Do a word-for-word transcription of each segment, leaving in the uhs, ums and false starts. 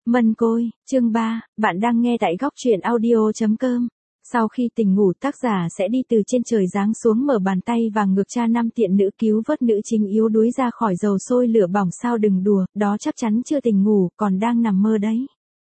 Mân Côi, chương ba, bạn đang nghe tại góc truyện audio chấm com. Sau khi tỉnh ngủ, tác giả sẽ đi từ trên trời giáng xuống mở bàn tay và ngược cha năm tiện nữ cứu vớt nữ chính yếu đuối ra khỏi dầu sôi lửa bỏng. Sao đừng đùa, đó chắc chắn chưa tỉnh ngủ, còn đang nằm mơ đấy.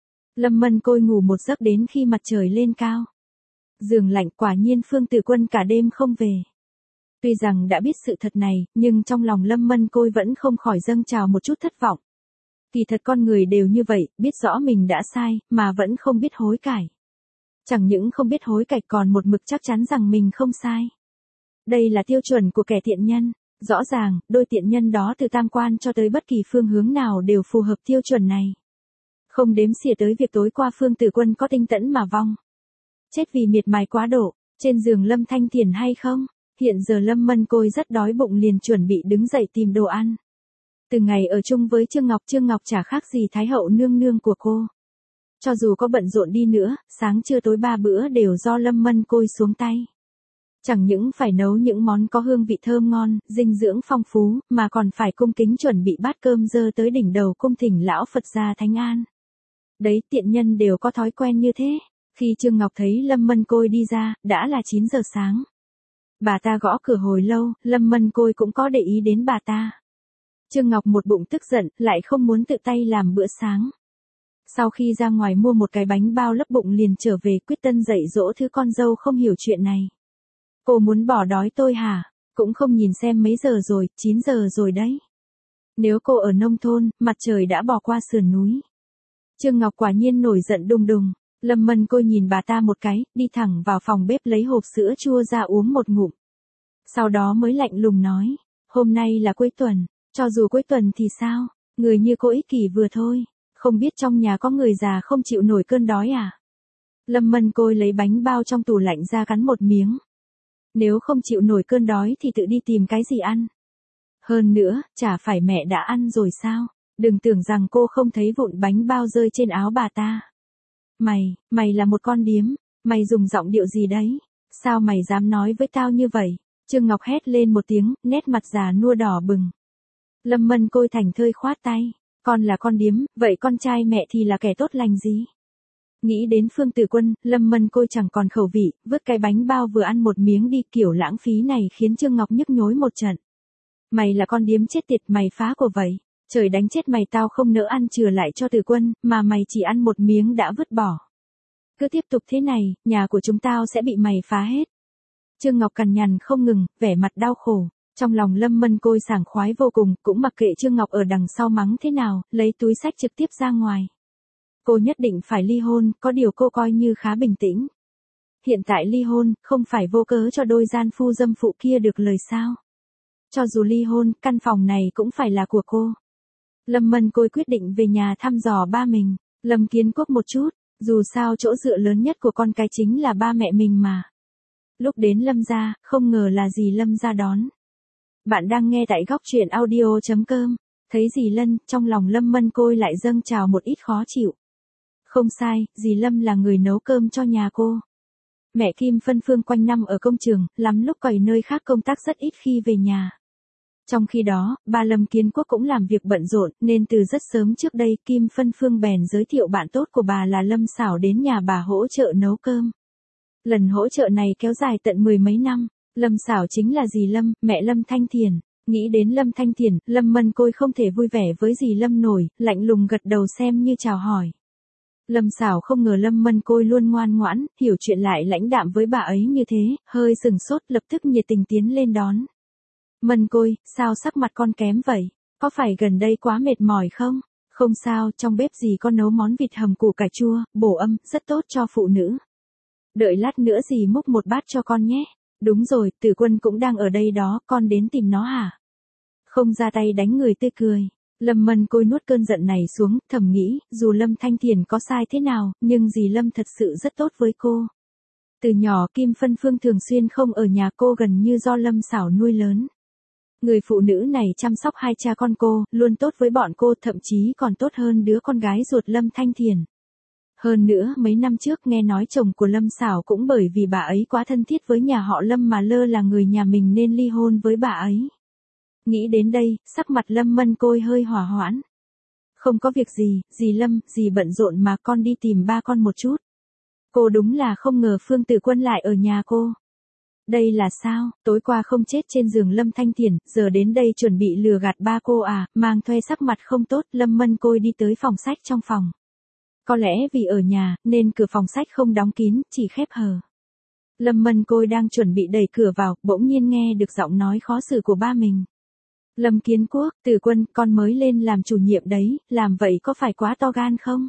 Lâm Mân Côi ngủ một giấc đến khi mặt trời lên cao. Giường lạnh, quả nhiên Phương Tử Quân cả đêm không về. Tuy rằng đã biết sự thật này, nhưng trong lòng Lâm Mân Côi vẫn không khỏi dâng trào một chút thất vọng. Kỳ thật con người đều như vậy, biết rõ mình đã sai, mà vẫn không biết hối cải. Chẳng những không biết hối cải còn một mực chắc chắn rằng mình không sai. Đây là tiêu chuẩn của kẻ thiện nhân. Rõ ràng, đôi thiện nhân đó từ tam quan cho tới bất kỳ phương hướng nào đều phù hợp tiêu chuẩn này. Không đếm xỉa tới việc tối qua Phương Tử Quân có tinh tẫn mà vong. Chết vì miệt mài quá độ, trên giường Lâm Thanh Thiền hay không? Hiện giờ Lâm Mân Côi rất đói bụng liền chuẩn bị đứng dậy tìm đồ ăn. Từ ngày ở chung với Trương Ngọc, Trương Ngọc chả khác gì Thái hậu nương nương của cô. Cho dù có bận rộn đi nữa, sáng trưa tối ba bữa đều do Lâm Mân Côi xuống tay. Chẳng những phải nấu những món có hương vị thơm ngon, dinh dưỡng phong phú, mà còn phải cung kính chuẩn bị bát cơm dơ tới đỉnh đầu cung thỉnh lão Phật gia Thánh An. Đấy, tiện nhân đều có thói quen như thế. Khi Trương Ngọc thấy Lâm Mân Côi đi ra, đã là chín giờ sáng. Bà ta gõ cửa hồi lâu, Lâm Mân Côi cũng có để ý đến bà ta. Trương Ngọc một bụng tức giận, lại không muốn tự tay làm bữa sáng. Sau khi ra ngoài mua một cái bánh bao lấp bụng liền trở về quyết tâm dạy dỗ thứ con dâu không hiểu chuyện này. Cô muốn bỏ đói tôi hả? Cũng không nhìn xem mấy giờ rồi, chín giờ rồi đấy. Nếu cô ở nông thôn, mặt trời đã bò qua sườn núi. Trương Ngọc quả nhiên nổi giận đùng đùng. Lâm Mân Côi nhìn bà ta một cái, đi thẳng vào phòng bếp lấy hộp sữa chua ra uống một ngụm. Sau đó mới lạnh lùng nói, hôm nay là cuối tuần, cho dù cuối tuần thì sao, người như cô ích kỷ vừa thôi, không biết trong nhà có người già không chịu nổi cơn đói à? Lâm Mân Côi lấy bánh bao trong tủ lạnh ra cắn một miếng. Nếu không chịu nổi cơn đói thì tự đi tìm cái gì ăn. Hơn nữa, chả phải mẹ đã ăn rồi sao, đừng tưởng rằng cô không thấy vụn bánh bao rơi trên áo bà ta. Mày, mày là một con điếm, mày dùng giọng điệu gì đấy? Sao mày dám nói với tao như vậy? Trương Ngọc hét lên một tiếng, nét mặt già nua đỏ bừng. Lâm Mân Côi thành thơi khoát tay, con là con điếm, vậy con trai mẹ thì là kẻ tốt lành gì? Nghĩ đến Phương Tử Quân, Lâm Mân Côi chẳng còn khẩu vị, vứt cái bánh bao vừa ăn một miếng đi, kiểu lãng phí này khiến Trương Ngọc nhức nhối một trận. Mày là con điếm chết tiệt, mày phá của vậy. Trời đánh chết mày, tao không nỡ ăn chừa lại cho Tử Quân, mà mày chỉ ăn một miếng đã vứt bỏ. Cứ tiếp tục thế này, nhà của chúng tao sẽ bị mày phá hết. Trương Ngọc cằn nhằn không ngừng, vẻ mặt đau khổ. Trong lòng Lâm Mân Côi sảng khoái vô cùng, cũng mặc kệ Trương Ngọc ở đằng sau mắng thế nào, lấy túi xách trực tiếp ra ngoài. Cô nhất định phải ly hôn, có điều cô coi như khá bình tĩnh. Hiện tại ly hôn, không phải vô cớ cho đôi gian phu dâm phụ kia được lời sao. Cho dù ly hôn, căn phòng này cũng phải là của cô. Lâm Mân Côi quyết định về nhà thăm dò ba mình, Lâm Kiến Quốc một chút, dù sao chỗ dựa lớn nhất của con cái chính là ba mẹ mình mà. Lúc đến Lâm gia, không ngờ là dì Lâm ra đón. Bạn đang nghe tại góc truyện audio chấm com, thấy dì Lân, trong lòng Lâm Mân Côi lại dâng trào một ít khó chịu. Không sai, dì Lâm là người nấu cơm cho nhà cô. Mẹ Kim Phân Phương quanh năm ở công trường, lắm lúc cày nơi khác công tác rất ít khi về nhà. Trong khi đó, ba Lâm Kiến Quốc cũng làm việc bận rộn, nên từ rất sớm trước đây Kim Phân Phương bèn giới thiệu bạn tốt của bà là Lâm Xảo đến nhà bà hỗ trợ nấu cơm. Lần hỗ trợ này kéo dài tận mười mấy năm, Lâm Xảo chính là dì Lâm, mẹ Lâm Thanh Thiền. Nghĩ đến Lâm Thanh Thiền, Lâm Mân Côi không thể vui vẻ với dì Lâm nổi, lạnh lùng gật đầu xem như chào hỏi. Lâm Xảo không ngờ Lâm Mân Côi luôn ngoan ngoãn, hiểu chuyện lại lãnh đạm với bà ấy như thế, hơi sừng sốt lập tức nhiệt tình tiến lên đón. Mân Côi, sao sắc mặt con kém vậy? Có phải gần đây quá mệt mỏi không? Không sao, trong bếp dì con nấu món vịt hầm củ cải chua, bổ âm, rất tốt cho phụ nữ. Đợi lát nữa dì múc một bát cho con nhé. Đúng rồi, Tử Quân cũng đang ở đây đó, con đến tìm nó hả? Không ra tay đánh người tươi cười. Lâm Mân Côi nuốt cơn giận này xuống, thầm nghĩ, dù Lâm Thanh Thiền có sai thế nào, nhưng dì Lâm thật sự rất tốt với cô. Từ nhỏ Kim Phân Phương thường xuyên không ở nhà cô, gần như do Lâm Xảo nuôi lớn. Người phụ nữ này chăm sóc hai cha con cô, luôn tốt với bọn cô, thậm chí còn tốt hơn đứa con gái ruột Lâm Thanh Thiền. Hơn nữa, mấy năm trước nghe nói chồng của Lâm Xảo cũng bởi vì bà ấy quá thân thiết với nhà họ Lâm mà lơ là người nhà mình nên ly hôn với bà ấy. Nghĩ đến đây, sắc mặt Lâm Mân Côi hơi hỏa hoãn. Không có việc gì, dì Lâm, dì bận rộn mà con đi tìm ba con một chút. Cô đúng là không ngờ Phương Tử Quân lại ở nhà cô. Đây là sao, tối qua không chết trên giường Lâm Thanh Thiển, giờ đến đây chuẩn bị lừa gạt ba cô à, mang thuê sắc mặt không tốt, Lâm Mân Côi đi tới phòng sách trong phòng. Có lẽ vì ở nhà, nên cửa phòng sách không đóng kín, chỉ khép hờ. Lâm Mân Côi đang chuẩn bị đẩy cửa vào, bỗng nhiên nghe được giọng nói khó xử của ba mình. Lâm Kiến Quốc, Tử Quân, con mới lên làm chủ nhiệm đấy, làm vậy có phải quá to gan không?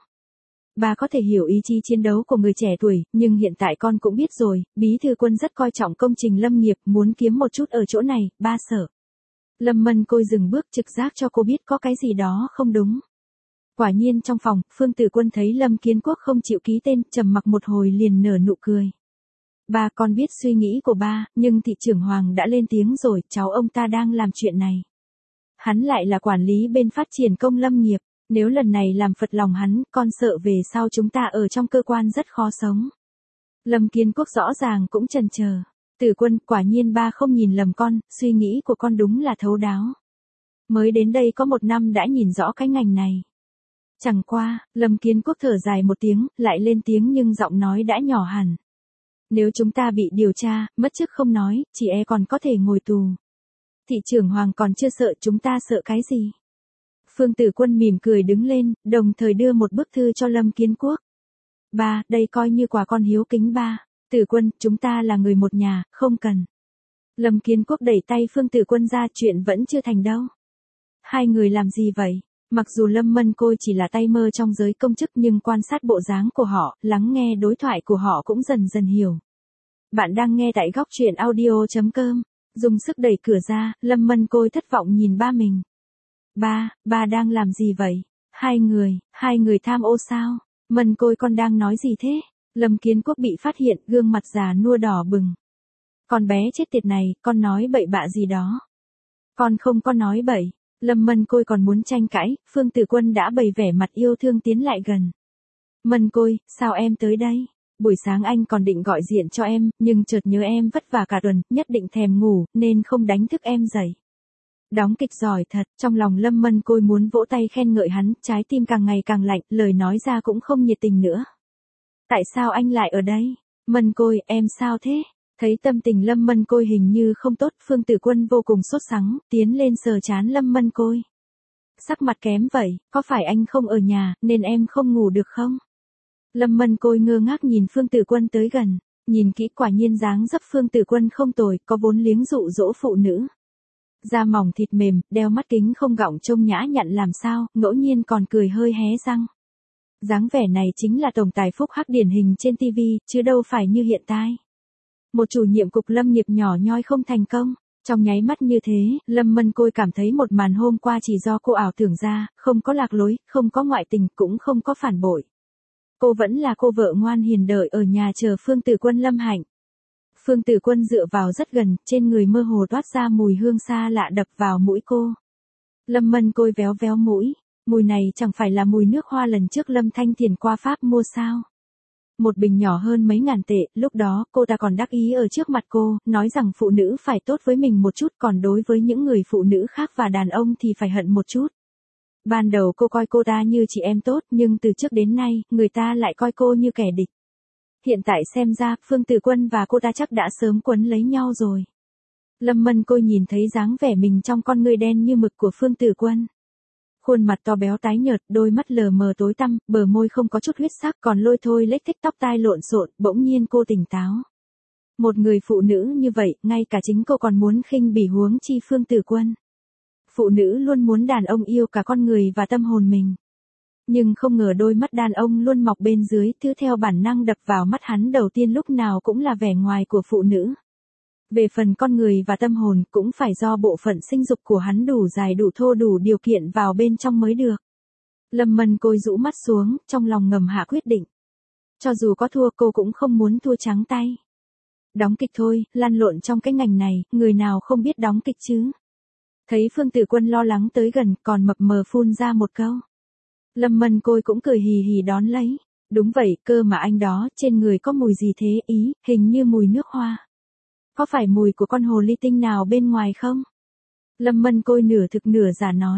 Bà có thể hiểu ý chí chiến đấu của người trẻ tuổi, nhưng hiện tại con cũng biết rồi, Bí thư Quân rất coi trọng công trình lâm nghiệp, muốn kiếm một chút ở chỗ này, ba sợ. Lâm Mân Côi dừng bước trực giác cho cô biết có cái gì đó không đúng. Quả nhiên trong phòng, Phương Tử Quân thấy Lâm Kiến Quốc không chịu ký tên, trầm mặc một hồi liền nở nụ cười. Ba, con biết suy nghĩ của ba, nhưng thị trưởng Hoàng đã lên tiếng rồi, cháu ông ta đang làm chuyện này. Hắn lại là quản lý bên phát triển công lâm nghiệp, nếu lần này làm phật lòng hắn, con sợ về sau chúng ta ở trong cơ quan rất khó sống. Lâm Kiến Quốc rõ ràng cũng chần chờ. Tử Quân, quả nhiên ba không nhìn lầm con, suy nghĩ của con đúng là thấu đáo. Mới đến đây có một năm đã nhìn rõ cái ngành này. Chẳng qua, Lâm Kiến Quốc thở dài một tiếng, lại lên tiếng nhưng giọng nói đã nhỏ hẳn. Nếu chúng ta bị điều tra, mất chức không nói, chị e còn có thể ngồi tù. Thị trưởng Hoàng còn chưa sợ, chúng ta sợ cái gì? Phương Tử Quân mỉm cười đứng lên, đồng thời đưa một bức thư cho Lâm Kiến Quốc. Ba, đây coi như quà con hiếu kính ba. Tử Quân, chúng ta là người một nhà, không cần. Lâm Kiến Quốc đẩy tay Phương Tử Quân ra, chuyện vẫn chưa thành đâu. Hai người làm gì vậy? Mặc dù Lâm Mân Côi chỉ là tay mơ trong giới công chức nhưng quan sát bộ dáng của họ, lắng nghe đối thoại của họ cũng dần dần hiểu. Bạn đang nghe tại góc truyện audio chấm com. Dùng sức đẩy cửa ra, Lâm Mân Côi thất vọng nhìn ba mình. Ba, ba đang làm gì vậy? Hai người, hai người tham ô sao? Mân Côi con đang nói gì thế? Lâm Kiến Quốc bị phát hiện, gương mặt già nua đỏ bừng. Con bé chết tiệt này, con nói bậy bạ gì đó. Con không có nói bậy. Lâm Mân Côi còn muốn tranh cãi, Phương Tử Quân đã bày vẻ mặt yêu thương tiến lại gần. Mân Côi, sao em tới đây? Buổi sáng anh còn định gọi điện cho em, nhưng chợt nhớ em vất vả cả tuần, nhất định thèm ngủ, nên không đánh thức em dậy. Đóng kịch giỏi thật, trong lòng Lâm Mân Côi muốn vỗ tay khen ngợi hắn, trái tim càng ngày càng lạnh, lời nói ra cũng không nhiệt tình nữa. Tại sao anh lại ở đây? Mân Côi, em sao thế? Thấy tâm tình Lâm Mân Côi hình như không tốt, Phương Tử Quân vô cùng sốt sắng, tiến lên sờ trán Lâm Mân Côi. Sắc mặt kém vậy, có phải anh không ở nhà, nên em không ngủ được không? Lâm Mân Côi ngơ ngác nhìn Phương Tử Quân tới gần, nhìn kỹ quả nhiên dáng dấp Phương Tử Quân không tồi, có vốn liếng dụ dỗ phụ nữ. Da mỏng thịt mềm, đeo mắt kính không gọng trông nhã nhặn làm sao, ngẫu nhiên còn cười hơi hé răng. Dáng vẻ này chính là tổng tài phúc hắc điển hình trên ti vi, chứ đâu phải như hiện tại. Một chủ nhiệm cục lâm nghiệp nhỏ nhoi không thành công. Trong nháy mắt như thế, Lâm Mân Côi cảm thấy một màn hôm qua chỉ do cô ảo tưởng ra, không có lạc lối, không có ngoại tình, cũng không có phản bội. Cô vẫn là cô vợ ngoan hiền đợi ở nhà chờ Phương Tử Quân lâm hạnh. Phương Tử Quân dựa vào rất gần, trên người mơ hồ toát ra mùi hương xa lạ đập vào mũi cô. Lâm Mân Côi véo véo mũi, mùi này chẳng phải là mùi nước hoa lần trước Lâm Thanh Thiền qua Pháp mua sao? Một bình nhỏ hơn mấy ngàn tệ, lúc đó cô ta còn đắc ý ở trước mặt cô, nói rằng phụ nữ phải tốt với mình một chút, còn đối với những người phụ nữ khác và đàn ông thì phải hận một chút. Ban đầu cô coi cô ta như chị em tốt, nhưng từ trước đến nay, người ta lại coi cô như kẻ địch. Hiện tại xem ra, Phương Tử Quân và cô ta chắc đã sớm quấn lấy nhau rồi. Lâm Mân Côi nhìn thấy dáng vẻ mình trong con ngươi đen như mực của Phương Tử Quân. Khuôn mặt to béo tái nhợt, đôi mắt lờ mờ tối tăm, bờ môi không có chút huyết sắc, còn lôi thôi lếch thếch tóc tai lộn xộn, bỗng nhiên cô tỉnh táo. Một người phụ nữ như vậy, ngay cả chính cô còn muốn khinh bỉ huống chi Phương Tử Quân. Phụ nữ luôn muốn đàn ông yêu cả con người và tâm hồn mình. Nhưng không ngờ đôi mắt đàn ông luôn mọc bên dưới, thứ theo bản năng đập vào mắt hắn đầu tiên lúc nào cũng là vẻ ngoài của phụ nữ. Về phần con người và tâm hồn cũng phải do bộ phận sinh dục của hắn đủ dài đủ thô đủ điều kiện vào bên trong mới được. Lâm Mân Côi rũ mắt xuống, trong lòng ngầm hạ quyết định. Cho dù có thua cô cũng không muốn thua trắng tay. Đóng kịch thôi, lăn lộn trong cái ngành này, người nào không biết đóng kịch chứ. Thấy Phương Tử Quân lo lắng tới gần, còn mập mờ phun ra một câu. Lâm Mân Côi cũng cười hì hì đón lấy. Đúng vậy, cơ mà anh đó, trên người có mùi gì thế, ý, hình như mùi nước hoa. Có phải mùi của con hồ ly tinh nào bên ngoài không? Lâm Mân Côi nửa thực nửa giả nói.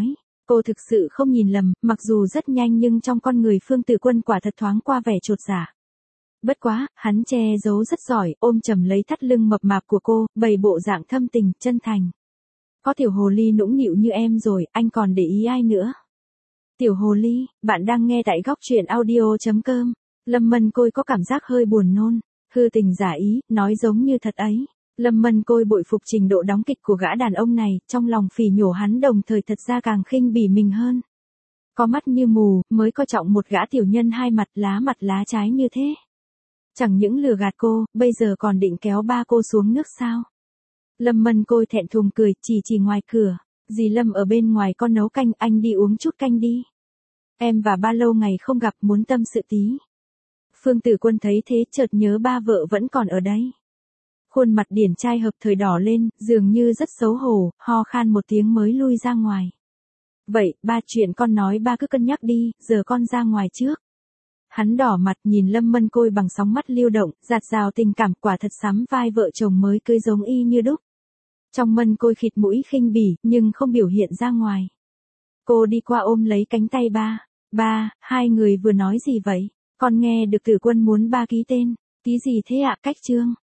Cô thực sự không nhìn lầm, mặc dù rất nhanh nhưng trong con người Phương Tử Quân quả thật thoáng qua vẻ chột dạ. Bất quá, hắn che giấu rất giỏi, ôm chầm lấy thắt lưng mập mạp của cô, bày bộ dạng thâm tình, chân thành. Có tiểu hồ ly nũng nịu như em rồi, anh còn để ý ai nữa? Tiểu hồ ly, bạn đang nghe tại góc truyện audio.com. Lâm Mân Côi có cảm giác hơi buồn nôn, hư tình giả ý, nói giống như thật ấy. Lâm Mân Côi bội phục trình độ đóng kịch của gã đàn ông này, trong lòng phỉ nhổ hắn đồng thời thật ra càng khinh bỉ mình hơn. Có mắt như mù, mới coi trọng một gã tiểu nhân hai mặt lá mặt lá trái như thế. Chẳng những lừa gạt cô, bây giờ còn định kéo ba cô xuống nước sao? Lâm Mân Côi thẹn thùng cười, chỉ chỉ ngoài cửa. Dì Lâm ở bên ngoài con nấu canh, anh đi uống chút canh đi. Em và ba lâu ngày không gặp, muốn tâm sự tí. Phương Tử Quân thấy thế chợt nhớ ba vợ vẫn còn ở đấy. Khuôn mặt điển trai hợp thời đỏ lên, dường như rất xấu hổ, ho khan một tiếng mới lui ra ngoài. Vậy, ba chuyện con nói ba cứ cân nhắc đi, giờ con ra ngoài trước. Hắn đỏ mặt nhìn Lâm Mân Côi bằng sóng mắt lưu động, dạt dào tình cảm, quả thật sắm vai vợ chồng mới cưới giống y như đúc. Trong Mân Côi khịt mũi khinh bỉ, nhưng không biểu hiện ra ngoài. Cô đi qua ôm lấy cánh tay ba. Ba, hai người vừa nói gì vậy? Con nghe được Tử Quân muốn ba ký tên. Ký gì thế ạ? Cách chương.